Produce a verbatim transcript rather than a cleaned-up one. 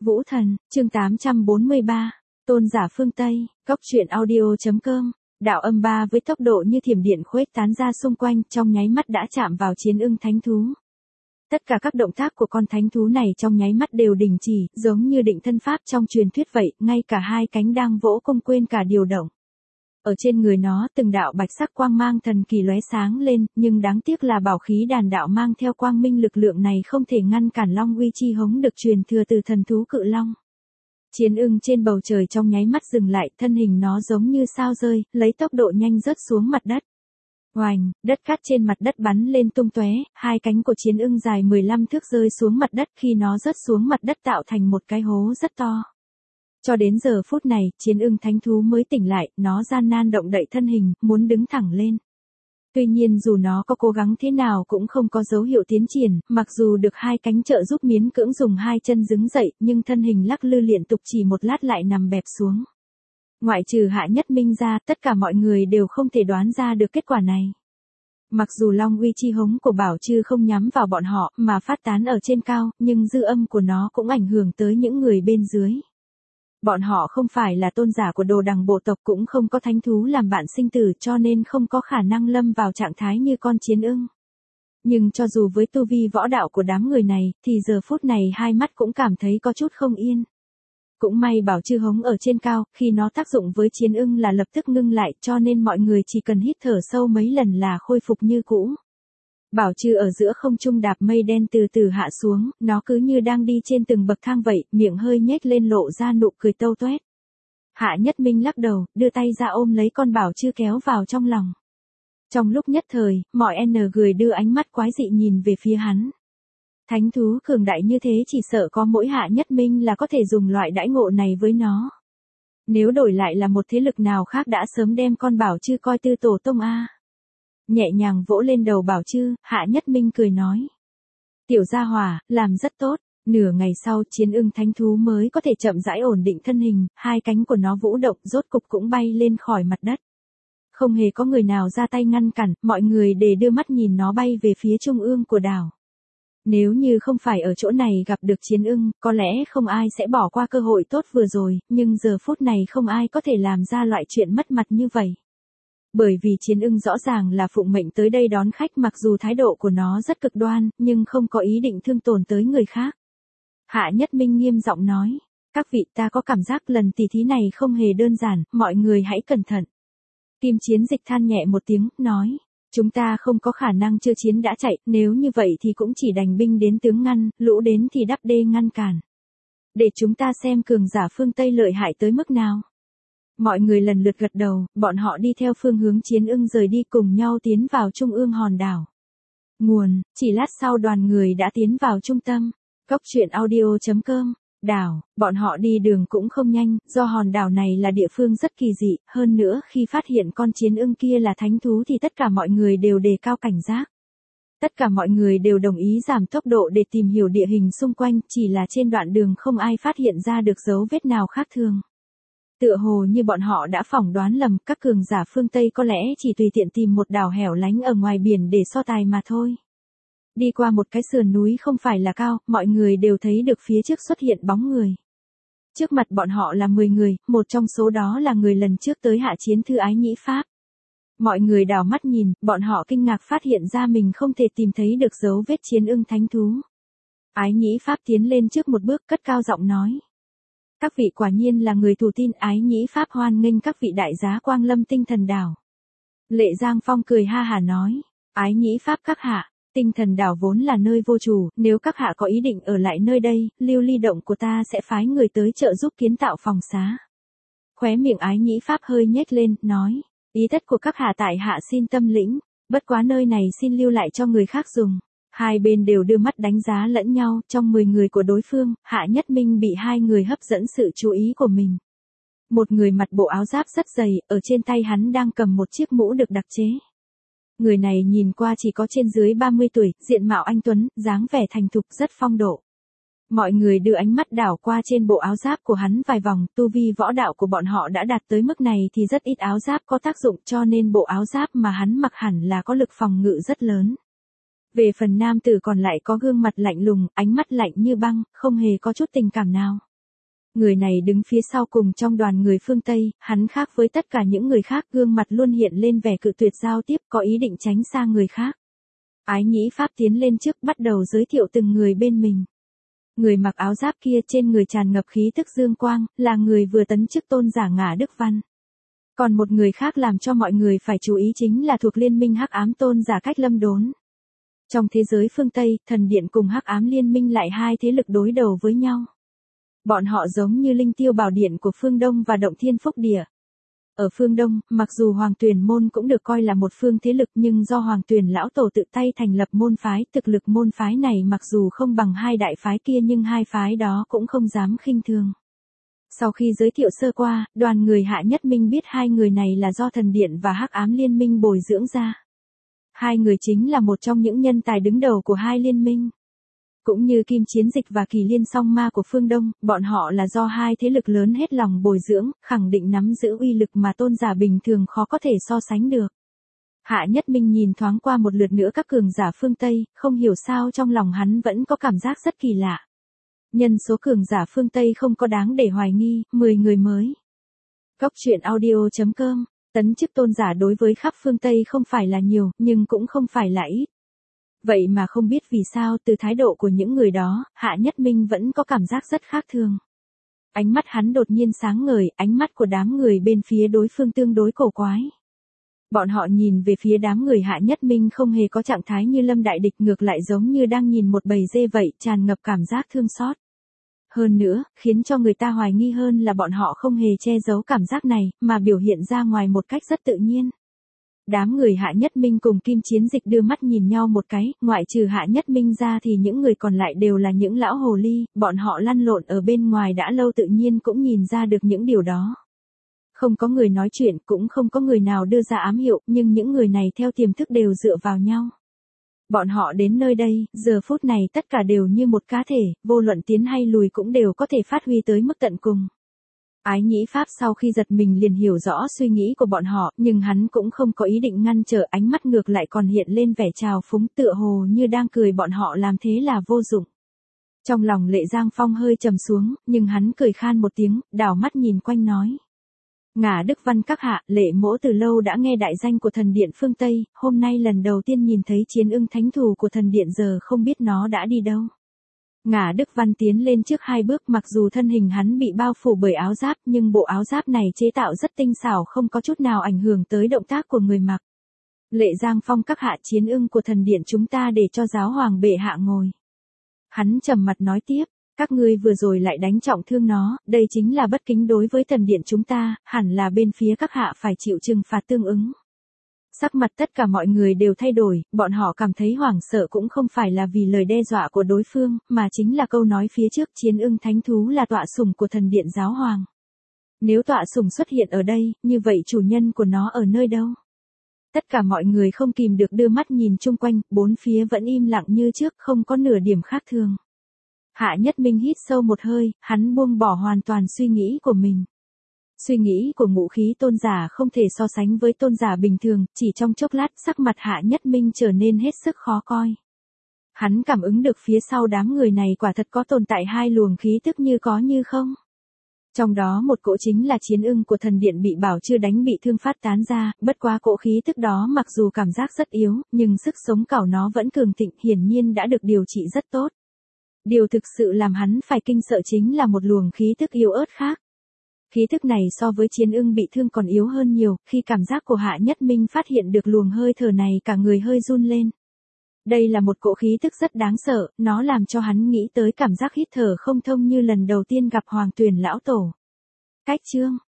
Vũ Thần, chương tám trăm bốn mươi ba, Tôn giả phương Tây, Góc truyện audio.com, đạo âm ba với tốc độ như thiểm điện khuếch tán ra xung quanh, trong nháy mắt đã chạm vào chiến ưng thánh thú. Tất cả các động tác của con thánh thú này trong nháy mắt đều đình chỉ, giống như định thân pháp trong truyền thuyết vậy, ngay cả hai cánh đang vỗ công quên cả điều động. Ở trên người nó từng đạo bạch sắc quang mang thần kỳ lóe sáng lên, nhưng đáng tiếc là bảo khí đàn đạo mang theo quang minh lực lượng này không thể ngăn cản long uy chi hống được truyền thừa từ thần thú cự long. Chiến ưng trên bầu trời trong nháy mắt dừng lại, thân hình nó giống như sao rơi, lấy tốc độ nhanh rớt xuống mặt đất. Oành, đất cát trên mặt đất bắn lên tung tóe, hai cánh của chiến ưng dài mười lăm thước rơi xuống mặt đất, khi nó rớt xuống mặt đất tạo thành một cái hố rất to. Cho đến giờ phút này, chiến ưng thánh thú mới tỉnh lại, nó gian nan động đậy thân hình, muốn đứng thẳng lên. Tuy nhiên dù nó có cố gắng thế nào cũng không có dấu hiệu tiến triển, mặc dù được hai cánh trợ giúp miễn cưỡng dùng hai chân đứng dậy, nhưng thân hình lắc lư liên tục chỉ một lát lại nằm bẹp xuống. Ngoại trừ Hạ Nhất Minh ra, tất cả mọi người đều không thể đoán ra được kết quả này. Mặc dù long uy chi hống của Bảo Trư không nhắm vào bọn họ mà phát tán ở trên cao, nhưng dư âm của nó cũng ảnh hưởng tới những người bên dưới. Bọn họ không phải là tôn giả của đồ đằng bộ tộc, cũng không có thánh thú làm bạn sinh tử, cho nên không có khả năng lâm vào trạng thái như con chiến ưng. Nhưng cho dù với tu vi võ đạo của đám người này, thì giờ phút này hai mắt cũng cảm thấy có chút không yên. Cũng may Bảo Trư hống ở trên cao, khi nó tác dụng với chiến ưng là lập tức ngưng lại, cho nên mọi người chỉ cần hít thở sâu mấy lần là khôi phục như cũ. Bảo Trư ở giữa không trung đạp mây đen từ từ hạ xuống, nó cứ như đang đi trên từng bậc thang vậy, miệng hơi nhếch lên lộ ra nụ cười tâu toét. Hạ Nhất Minh lắc đầu, đưa tay ra ôm lấy con Bảo Trư kéo vào trong lòng. Trong lúc nhất thời, mọi n người đưa ánh mắt quái dị nhìn về phía hắn. Thánh thú cường đại như thế chỉ sợ có mỗi Hạ Nhất Minh là có thể dùng loại đãi ngộ này với nó. Nếu đổi lại là một thế lực nào khác đã sớm đem con Bảo Trư coi tư tổ tông a. Nhẹ nhàng vỗ lên đầu Bảo Trư, Hạ Nhất Minh cười nói. Tiểu gia hỏa, làm rất tốt. Nửa ngày sau, chiến ưng thánh thú mới có thể chậm rãi ổn định thân hình, hai cánh của nó vũ động, rốt cục cũng bay lên khỏi mặt đất. Không hề có người nào ra tay ngăn cản, mọi người để đưa mắt nhìn nó bay về phía trung ương của đảo. Nếu như không phải ở chỗ này gặp được chiến ưng, có lẽ không ai sẽ bỏ qua cơ hội tốt vừa rồi, nhưng giờ phút này không ai có thể làm ra loại chuyện mất mặt như vậy. Bởi vì chiến ưng rõ ràng là phụng mệnh tới đây đón khách, mặc dù thái độ của nó rất cực đoan, nhưng không có ý định thương tổn tới người khác. Hạ Nhất Minh nghiêm giọng nói, các vị, ta có cảm giác lần tỷ thí này không hề đơn giản, mọi người hãy cẩn thận. Kim Chiến Dịch than nhẹ một tiếng, nói, chúng ta không có khả năng chưa chiến đã chạy, nếu như vậy thì cũng chỉ đành binh đến tướng ngăn, lũ đến thì đắp đê ngăn cản. Để chúng ta xem cường giả phương Tây lợi hại tới mức nào. Mọi người lần lượt gật đầu, bọn họ đi theo phương hướng chiến ưng rời đi, cùng nhau tiến vào trung ương hòn đảo. Nguồn, chỉ lát sau đoàn người đã tiến vào trung tâm. Góc truyện audio.com, đảo, bọn họ đi đường cũng không nhanh, do hòn đảo này là địa phương rất kỳ dị, hơn nữa khi phát hiện con chiến ưng kia là thánh thú thì tất cả mọi người đều đề cao cảnh giác. Tất cả mọi người đều đồng ý giảm tốc độ để tìm hiểu địa hình xung quanh, chỉ là trên đoạn đường không ai phát hiện ra được dấu vết nào khác thường. Tựa hồ như bọn họ đã phỏng đoán lầm, các cường giả phương Tây có lẽ chỉ tùy tiện tìm một đảo hẻo lánh ở ngoài biển để so tài mà thôi. Đi qua một cái sườn núi không phải là cao, mọi người đều thấy được phía trước xuất hiện bóng người. Trước mặt bọn họ là mười người, một trong số đó là người lần trước tới hạ chiến thư Ái Nhĩ Pháp. Mọi người đảo mắt nhìn, bọn họ kinh ngạc phát hiện ra mình không thể tìm thấy được dấu vết chiến ưng thánh thú. Ái Nhĩ Pháp tiến lên trước một bước, cất cao giọng nói. Các vị quả nhiên là người thù tin. Ái Nhĩ Pháp hoan nghênh các vị đại giá quang lâm tinh thần đảo. Lệ Giang Phong cười ha hả nói, Ái Nhĩ Pháp các hạ, tinh thần đảo vốn là nơi vô chủ, nếu các hạ có ý định ở lại nơi đây, Lưu Ly Động của ta sẽ phái người tới trợ giúp kiến tạo phòng xá. Khóe miệng Ái Nhĩ Pháp hơi nhếch lên, nói, ý tất của các hạ tại hạ xin tâm lĩnh, bất quá nơi này xin lưu lại cho người khác dùng. Hai bên đều đưa mắt đánh giá lẫn nhau, trong mười người của đối phương, Hạ Nhất Minh bị hai người hấp dẫn sự chú ý của mình. Một người mặc bộ áo giáp rất dày, ở trên tay hắn đang cầm một chiếc mũ được đặc chế. Người này nhìn qua chỉ có trên dưới ba mươi tuổi, diện mạo anh tuấn, dáng vẻ thành thục, rất phong độ. Mọi người đưa ánh mắt đảo qua trên bộ áo giáp của hắn vài vòng, tu vi võ đạo của bọn họ đã đạt tới mức này thì rất ít áo giáp có tác dụng, cho nên bộ áo giáp mà hắn mặc hẳn là có lực phòng ngự rất lớn. Về phần nam tử còn lại có gương mặt lạnh lùng, ánh mắt lạnh như băng, không hề có chút tình cảm nào. Người này đứng phía sau cùng trong đoàn người phương Tây, hắn khác với tất cả những người khác, gương mặt luôn hiện lên vẻ cự tuyệt giao tiếp, có ý định tránh xa người khác. Ái Nhĩ Pháp tiến lên trước, bắt đầu giới thiệu từng người bên mình. Người mặc áo giáp kia trên người tràn ngập khí tức dương quang, là người vừa tấn chức tôn giả Ngả Đức Văn. Còn một người khác làm cho mọi người phải chú ý chính là thuộc liên minh Hắc Ám tôn giả Cách Lâm Đốn. Trong thế giới phương Tây, thần điện cùng Hắc Ám liên minh lại hai thế lực đối đầu với nhau. Bọn họ giống như Linh Tiêu Bảo Điện của phương Đông và Động Thiên Phúc Địa. Ở phương Đông, mặc dù Hoàng Tuyền môn cũng được coi là một phương thế lực nhưng do Hoàng Tuyền lão tổ tự tay thành lập môn phái, thực lực môn phái này mặc dù không bằng hai đại phái kia nhưng hai phái đó cũng không dám khinh thường. Sau khi giới thiệu sơ qua, đoàn người Hạ Nhất Minh biết hai người này là do thần điện và Hắc Ám liên minh bồi dưỡng ra. Hai người chính là một trong những nhân tài đứng đầu của hai liên minh. Cũng như Kim Chiến Dịch và Kỳ Liên Song Ma của phương Đông, bọn họ là do hai thế lực lớn hết lòng bồi dưỡng, khẳng định nắm giữ uy lực mà tôn giả bình thường khó có thể so sánh được. Hạ Nhất Minh nhìn thoáng qua một lượt nữa các cường giả phương Tây, không hiểu sao trong lòng hắn vẫn có cảm giác rất kỳ lạ. Nhân số cường giả phương Tây không có đáng để hoài nghi, mười người mới. Góc truyện audio chấm com, tấn chức tôn giả đối với khắp phương Tây không phải là nhiều, nhưng cũng không phải là ít. Vậy mà không biết vì sao từ thái độ của những người đó, Hạ Nhất Minh vẫn có cảm giác rất khác thường. Ánh mắt hắn đột nhiên sáng ngời, ánh mắt của đám người bên phía đối phương tương đối cổ quái. Bọn họ nhìn về phía đám người Hạ Nhất Minh không hề có trạng thái như lâm đại địch, ngược lại giống như đang nhìn một bầy dê vậy, tràn ngập cảm giác thương xót. Hơn nữa, khiến cho người ta hoài nghi hơn là bọn họ không hề che giấu cảm giác này, mà biểu hiện ra ngoài một cách rất tự nhiên. Đám người Hạ Nhất Minh cùng Kim Chiến Dịch đưa mắt nhìn nhau một cái, ngoại trừ Hạ Nhất Minh ra thì những người còn lại đều là những lão hồ ly, bọn họ lăn lộn ở bên ngoài đã lâu tự nhiên cũng nhìn ra được những điều đó. Không có người nói chuyện, cũng không có người nào đưa ra ám hiệu, nhưng những người này theo tiềm thức đều dựa vào nhau. Bọn họ đến nơi đây, giờ phút này tất cả đều như một cá thể, vô luận tiến hay lùi cũng đều có thể phát huy tới mức tận cùng. Ái Nhĩ Pháp sau khi giật mình liền hiểu rõ suy nghĩ của bọn họ, nhưng hắn cũng không có ý định ngăn trở, ánh mắt ngược lại còn hiện lên vẻ trào phúng, tựa hồ như đang cười bọn họ làm thế là vô dụng. Trong lòng Lệ Giang Phong hơi trầm xuống, nhưng hắn cười khan một tiếng, đảo mắt nhìn quanh nói. Ngả Đức Văn các hạ, Lệ mỗ từ lâu đã nghe đại danh của thần điện phương Tây, hôm nay lần đầu tiên nhìn thấy chiến ưng thánh thù của thần điện, giờ không biết nó đã đi đâu. Ngả Đức Văn tiến lên trước hai bước, mặc dù thân hình hắn bị bao phủ bởi áo giáp nhưng bộ áo giáp này chế tạo rất tinh xảo, không có chút nào ảnh hưởng tới động tác của người mặc. Lệ Giang Phong các hạ, chiến ưng của thần điện chúng ta để cho giáo hoàng bệ hạ ngồi. Hắn trầm mặt nói tiếp, các ngươi vừa rồi lại đánh trọng thương nó, đây chính là bất kính đối với thần điện chúng ta, hẳn là bên phía các hạ phải chịu trừng phạt tương ứng. Sắc mặt tất cả mọi người đều thay đổi, bọn họ cảm thấy hoảng sợ cũng không phải là vì lời đe dọa của đối phương, mà chính là câu nói phía trước, chiến ưng thánh thú là tọa sủng của thần điện giáo hoàng. Nếu tọa sủng xuất hiện ở đây, như vậy chủ nhân của nó ở nơi đâu? Tất cả mọi người không kìm được đưa mắt nhìn chung quanh, bốn phía vẫn im lặng như trước, không có nửa điểm khác thường. Hạ Nhất Minh hít sâu một hơi, hắn buông bỏ hoàn toàn suy nghĩ của mình. Suy nghĩ của ngũ khí tôn giả không thể so sánh với tôn giả bình thường, chỉ trong chốc lát sắc mặt Hạ Nhất Minh trở nên hết sức khó coi. Hắn cảm ứng được phía sau đám người này quả thật có tồn tại hai luồng khí tức như có như không. Trong đó một cỗ chính là chiến ưng của thần điện bị bảo chưa đánh bị thương phát tán ra, bất quá cỗ khí tức đó mặc dù cảm giác rất yếu, nhưng sức sống cảo nó vẫn cường thịnh, hiển nhiên đã được điều trị rất tốt. Điều thực sự làm hắn phải kinh sợ chính là một luồng khí tức yếu ớt khác. Khí tức này so với chiến ưng bị thương còn yếu hơn nhiều, khi cảm giác của Hạ Nhất Minh phát hiện được luồng hơi thở này cả người hơi run lên. Đây là một cỗ khí tức rất đáng sợ, nó làm cho hắn nghĩ tới cảm giác hít thở không thông như lần đầu tiên gặp Hoàng Tuyền lão tổ. Cách chương